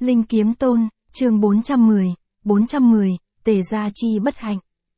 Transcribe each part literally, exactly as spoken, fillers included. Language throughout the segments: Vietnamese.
Linh Kiếm Tôn, chương bốn trăm mười, bốn trăm mười, Tề Gia Chi bất hạnh.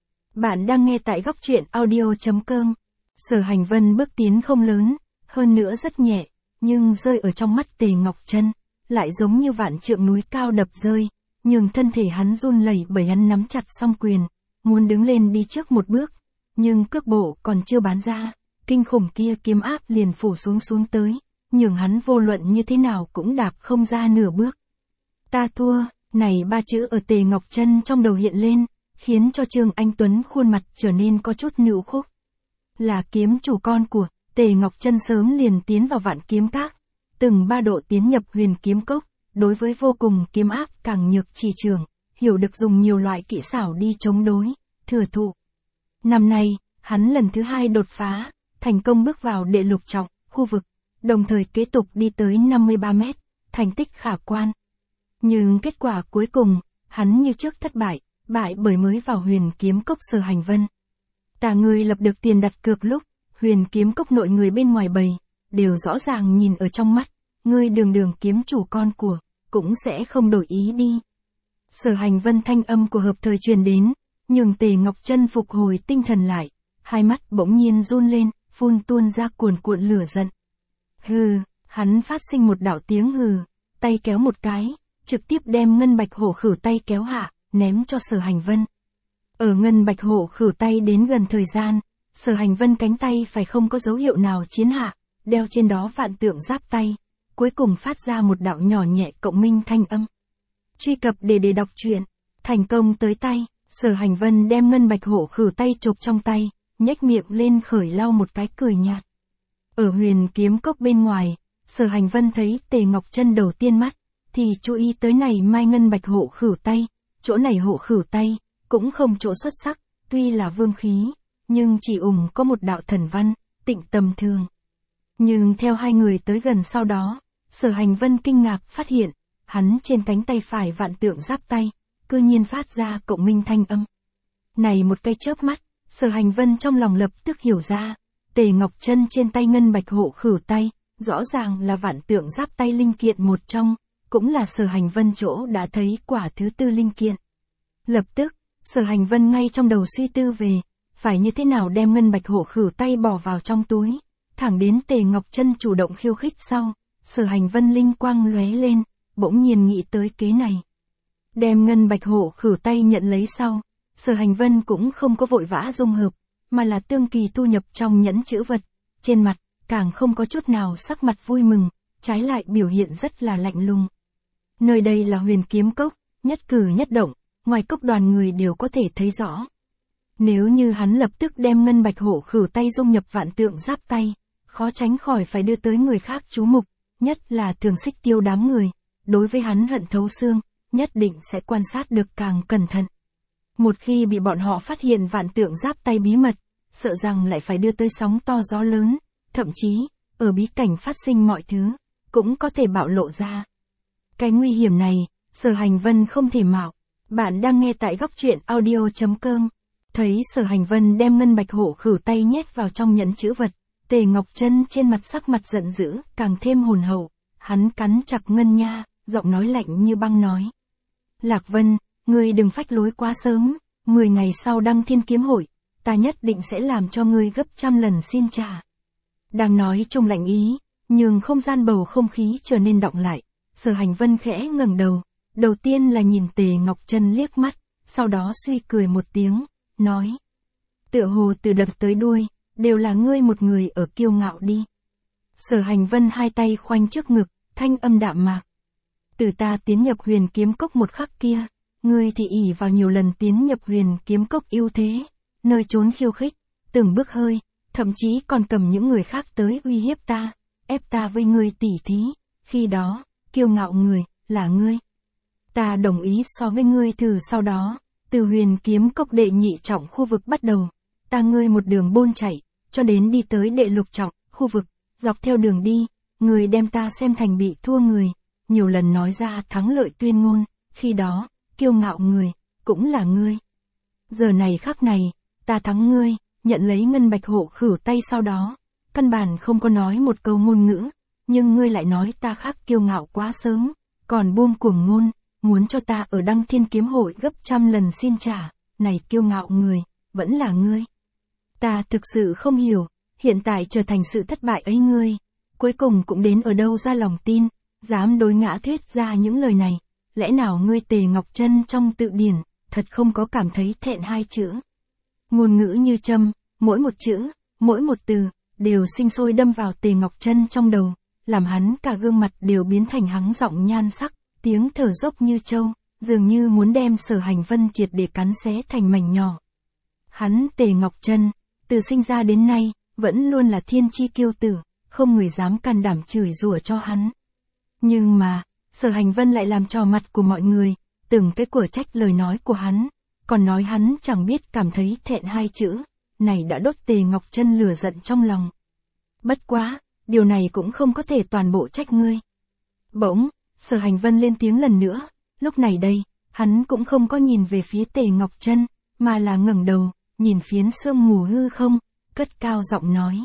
Bạn đang nghe tại góc truyện audio chấm com. Sở Hành Vân bước tiến không lớn, hơn nữa rất nhẹ, nhưng rơi ở trong mắt Tề Ngọc Chân, lại giống như vạn trượng núi cao đập rơi, nhưng thân thể hắn run lẩy bởi hắn nắm chặt song quyền, muốn đứng lên đi trước một bước, nhưng cước bộ còn chưa bắn ra, kinh khủng kia kiếm áp liền phủ xuống xuống tới, nhường hắn vô luận như thế nào cũng đạp không ra nửa bước. Ta thua, này ba chữ ở Tề Ngọc Chân trong đầu hiện lên, khiến cho Trương Anh Tuấn khuôn mặt trở nên có chút nựu khúc. Là kiếm chủ con của, Tề Ngọc Chân sớm liền tiến vào Vạn Kiếm Các, từng ba độ tiến nhập Huyền Kiếm Cốc, đối với vô cùng kiếm áp càng nhược chỉ trường, hiểu được dùng nhiều loại kỹ xảo đi chống đối, thừa thụ. Năm nay, hắn lần thứ hai đột phá, thành công bước vào đệ lục trọng, khu vực, đồng thời kế tục đi tới năm mươi ba mét, thành tích khả quan. Nhưng kết quả cuối cùng, hắn như trước thất bại, bại bởi mới vào Huyền Kiếm Cốc Sở Hành Vân. Ta người lập được tiền đặt cược lúc, Huyền Kiếm Cốc nội người bên ngoài bầy, đều rõ ràng nhìn ở trong mắt, ngươi đường đường kiếm chủ con của, cũng sẽ không đổi ý đi. Sở Hành Vân thanh âm của hợp thời truyền đến, nhưng Tề Ngọc Chân phục hồi tinh thần lại, hai mắt bỗng nhiên run lên, phun tuôn ra cuồn cuộn lửa giận. Hừ, hắn phát sinh một đạo tiếng hừ, tay kéo một cái, trực tiếp đem Ngân Bạch Hổ khử tay kéo hạ, ném cho Sở Hành Vân. Ở Ngân Bạch Hổ khử tay đến gần thời gian, Sở Hành Vân cánh tay phải không có dấu hiệu nào chiến hạ, đeo trên đó vạn tượng giáp tay, cuối cùng phát ra một đạo nhỏ nhẹ cộng minh thanh âm. Truy cập để để đọc truyện, thành công tới tay, Sở Hành Vân đem Ngân Bạch Hổ khử tay chộp trong tay, nhếch miệng lên khởi lau một cái cười nhạt. Ở Huyền Kiếm Cốc bên ngoài, Sở Hành Vân thấy Tề Ngọc Chân đầu tiên mắt, thì chú ý tới này mai Ngân Bạch Hổ khử tay, chỗ này hộ khử tay, cũng không chỗ xuất sắc, tuy là vương khí, nhưng chỉ ủng có một đạo thần văn, tịnh tầm thường. Nhưng theo hai người tới gần sau đó, Sở Hành Vân kinh ngạc phát hiện, hắn trên cánh tay phải vạn tượng giáp tay, cư nhiên phát ra cộng minh thanh âm. Này một cái chớp mắt, Sở Hành Vân trong lòng lập tức hiểu ra, Tề Ngọc Chân trên tay Ngân Bạch Hổ khử tay, rõ ràng là vạn tượng giáp tay linh kiện một trong, cũng là Sở Hành Vân chỗ đã thấy quả thứ tư linh kiện. Lập tức, Sở Hành Vân ngay trong đầu suy tư về, phải như thế nào đem Ngân Bạch Hổ khử tay bỏ vào trong túi, thẳng đến Tề Ngọc Chân chủ động khiêu khích sau, Sở Hành Vân linh quang lóe lên, bỗng nhiên nghĩ tới kế này. Đem Ngân Bạch Hổ khử tay nhận lấy sau, Sở Hành Vân cũng không có vội vã dung hợp, mà là tương kỳ thu nhập trong nhẫn chữ vật, trên mặt, càng không có chút nào sắc mặt vui mừng, trái lại biểu hiện rất là lạnh lùng. Nơi đây là Huyền Kiếm Cốc, nhất cử nhất động, ngoài cốc đoàn người đều có thể thấy rõ. Nếu như hắn lập tức đem Ngân Bạch Hổ khử tay dung nhập vạn tượng giáp tay, khó tránh khỏi phải đưa tới người khác chú mục, nhất là Thường Xích Tiêu đám người, đối với hắn hận thấu xương, nhất định sẽ quan sát được càng cẩn thận. Một khi bị bọn họ phát hiện vạn tượng giáp tay bí mật, sợ rằng lại phải đưa tới sóng to gió lớn, thậm chí, ở bí cảnh phát sinh mọi thứ, cũng có thể bạo lộ ra. Cái nguy hiểm này, Sở Hành Vân không thể mạo. Bạn đang nghe tại góc truyện audio chấm com. Thấy Sở Hành Vân đem Ngân Bạch Hổ khử tay nhét vào trong nhẫn chữ vật, Tề Ngọc Chân trên mặt sắc mặt giận dữ, càng thêm hồn hậu, hắn cắn chặt ngân nha, giọng nói lạnh như băng nói. Lạc Vân, ngươi đừng phách lối quá sớm, mười ngày sau Đăng Thiên Kiếm Hội, ta nhất định sẽ làm cho ngươi gấp trăm lần xin trả. Đang nói trong lạnh ý, nhưng không gian bầu không khí trở nên đọng lại, Sở Hành Vân khẽ ngẩng đầu, đầu tiên là nhìn Tề Ngọc Chân liếc mắt, sau đó suy cười một tiếng, nói. Tựa hồ từ đầu tới đuôi, đều là ngươi một người ở kiêu ngạo đi. Sở Hành Vân hai tay khoanh trước ngực, thanh âm đạm mạc. Từ ta tiến nhập Huyền Kiếm Cốc một khắc kia, ngươi thì ỷ vào nhiều lần tiến nhập Huyền Kiếm Cốc ưu thế, nơi trốn khiêu khích, từng bước hơi, thậm chí còn cầm những người khác tới uy hiếp ta, ép ta với ngươi tỉ thí, khi đó, kiêu ngạo người, là ngươi. Ta đồng ý so với ngươi thử sau đó, từ Huyền Kiếm Cốc đệ nhị trọng khu vực bắt đầu, ta ngươi một đường bôn chạy, cho đến đi tới đệ lục trọng, khu vực, dọc theo đường đi, ngươi đem ta xem thành bị thua người, nhiều lần nói ra thắng lợi tuyên ngôn, khi đó, kiêu ngạo người, cũng là ngươi. Giờ này khắc này, ta thắng ngươi, nhận lấy Ngân Bạch Hổ khử tay sau đó, căn bản không có nói một câu ngôn ngữ, nhưng ngươi lại nói ta khác kiêu ngạo quá sớm, còn buông cuồng ngôn, muốn cho ta ở Đăng Thiên Kiếm Hội gấp trăm lần xin trả, này kiêu ngạo người, vẫn là ngươi. Ta thực sự không hiểu, hiện tại trở thành sự thất bại ấy ngươi, cuối cùng cũng đến ở đâu ra lòng tin, dám đối ngã thuyết ra những lời này, lẽ nào ngươi Tề Ngọc Chân trong tự điển, thật không có cảm thấy thẹn hai chữ. Ngôn ngữ như châm, mỗi một chữ, mỗi một từ, đều sinh sôi đâm vào Tề Ngọc Chân trong đầu, làm hắn cả gương mặt đều biến thành hắng giọng nhan sắc, tiếng thở dốc như trâu, dường như muốn đem Sở Hành Vân triệt để cắn xé thành mảnh nhỏ. Hắn Tề Ngọc Chân, từ sinh ra đến nay, vẫn luôn là thiên chi kiêu tử, không người dám can đảm chửi rủa cho hắn. Nhưng mà, Sở Hành Vân lại làm trò mặt của mọi người, từng cái của trách lời nói của hắn, còn nói hắn chẳng biết cảm thấy thẹn hai chữ, này đã đốt Tề Ngọc Chân lửa giận trong lòng. Bất quá, điều này cũng không có thể toàn bộ trách ngươi. Bỗng, Sở Hành Vân lên tiếng lần nữa, lúc này đây, hắn cũng không có nhìn về phía Tề Ngọc Chân, mà là ngẩng đầu, nhìn phiến sương mù hư không, cất cao giọng nói.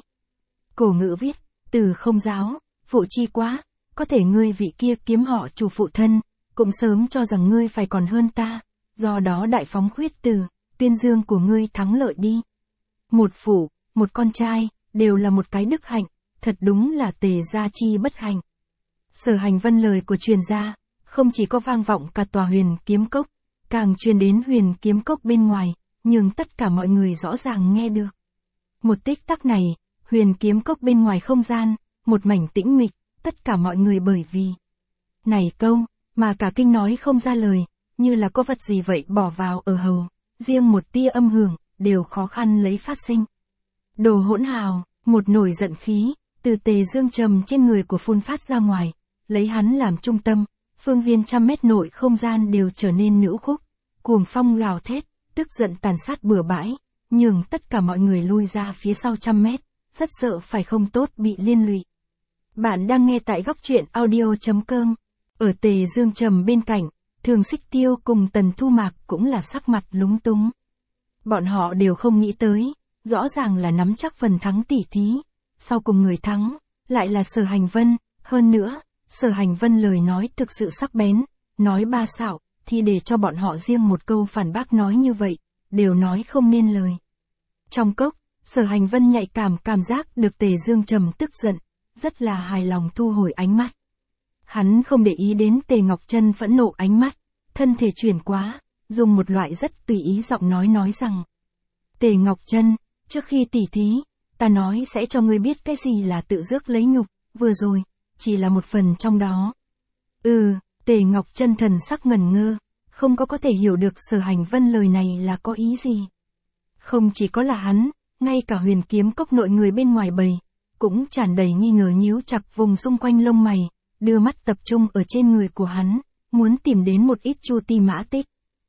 Cổ ngữ viết, từ không giáo, phụ chi quá, có thể ngươi vị kia kiếm họ chủ phụ thân, cũng sớm cho rằng ngươi phải còn hơn ta, do đó đại phóng khuyết từ, tuyên dương của ngươi thắng lợi đi. Một phụ, một con trai, đều là một cái đức hạnh, thật đúng là Tề gia chi bất hạnh. Sở Hành Vân lời của truyền ra, không chỉ có vang vọng cả tòa Huyền Kiếm Cốc, càng truyền đến Huyền Kiếm Cốc bên ngoài, nhưng tất cả mọi người rõ ràng nghe được. Một tích tắc này, Huyền Kiếm Cốc bên ngoài không gian, một mảnh tĩnh mịch, tất cả mọi người bởi vì này câu, mà cả kinh nói không ra lời, như là có vật gì vậy bỏ vào ở hầu, riêng một tia âm hưởng, đều khó khăn lấy phát sinh. Đồ hỗn hào, một nổi giận khí, từ Tề Dương Trầm trên người của phun phát ra ngoài, lấy hắn làm trung tâm, phương viên trăm mét nội không gian đều trở nên nữ khúc, cuồng phong gào thét, tức giận tàn sát bừa bãi, nhường tất cả mọi người lui ra phía sau trăm mét, rất sợ phải không tốt bị liên lụy. Bạn đang nghe tại góc truyện audio chấm com. Ở Tề Dương Trầm bên cạnh, Thường Xích Tiêu cùng Tần Thu Mạc cũng là sắc mặt lúng túng. Bọn họ đều không nghĩ tới, rõ ràng là nắm chắc phần thắng tỉ thí, sau cùng người thắng, lại là Sở Hành Vân, hơn nữa, Sở Hành Vân lời nói thực sự sắc bén, nói ba xạo, thì để cho bọn họ riêng một câu phản bác nói như vậy, đều nói không nên lời. Trong cốc, Sở Hành Vân nhạy cảm cảm giác được Tề Dương Trầm tức giận, rất là hài lòng thu hồi ánh mắt. Hắn không để ý đến Tề Ngọc Chân phẫn nộ ánh mắt, thân thể chuyển quá, dùng một loại rất tùy ý giọng nói nói rằng. Tề Ngọc Chân, trước khi tỉ thí, ta nói sẽ cho ngươi biết cái gì là tự rước lấy nhục, vừa rồi, chỉ là một phần trong đó. Ừ, Tề Ngọc Chân thần sắc ngần ngơ, không có có thể hiểu được Sở Hành Vân lời này là có ý gì. Không chỉ có là hắn, ngay cả Huyền Kiếm Cốc nội người bên ngoài bầy, cũng tràn đầy nghi ngờ nhíu chặt vùng xung quanh lông mày, đưa mắt tập trung ở trên người của hắn, muốn tìm đến một ít chu ti mã tích.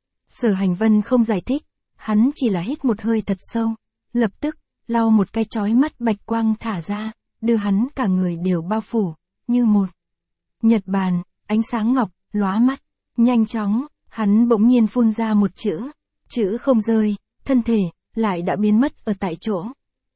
Sở Hành Vân không giải thích, hắn chỉ là hít một hơi thật sâu, lập tức, lau một cái chói mắt bạch quang thả ra, đưa hắn cả người đều bao phủ, như một nhật bàn, ánh sáng ngọc, lóa mắt, nhanh chóng, hắn bỗng nhiên phun ra một chữ, chữ không rơi, thân thể, lại đã biến mất ở tại chỗ.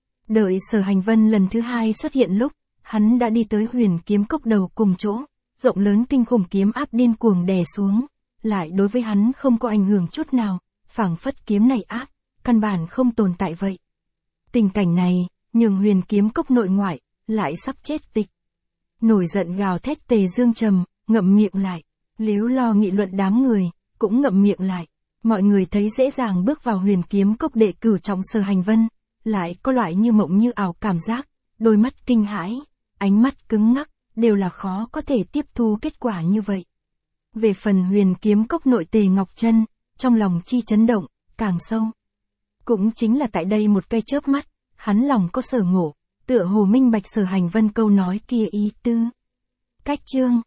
Đợi Sở Hành Vân lần thứ hai xuất hiện lúc, hắn đã đi tới Huyền Kiếm Cốc đầu cùng chỗ, rộng lớn kinh khủng kiếm áp điên cuồng đè xuống, lại đối với hắn không có ảnh hưởng chút nào, phảng phất kiếm này áp, căn bản không tồn tại vậy. Tình cảnh này, nhường Huyền Kiếm Cốc nội ngoại, lại sắp chết tịch. Nổi giận gào thét Tề Dương Trầm, ngậm miệng lại, líu lo nghị luận đám người, cũng ngậm miệng lại. Mọi người thấy dễ dàng bước vào Huyền Kiếm Cốc đệ cửu trọng Sở Hành Vân, lại có loại như mộng như ảo cảm giác, đôi mắt kinh hãi, ánh mắt cứng ngắc, đều là khó có thể tiếp thu kết quả như vậy. Về phần Huyền Kiếm Cốc nội Tề Ngọc Chân, trong lòng chi chấn động, càng sâu. Cũng chính là tại đây một cây chớp mắt, hắn lòng có sở ngộ, tựa hồ minh bạch Sở Hành Vân câu nói kia ý tư. Cách chương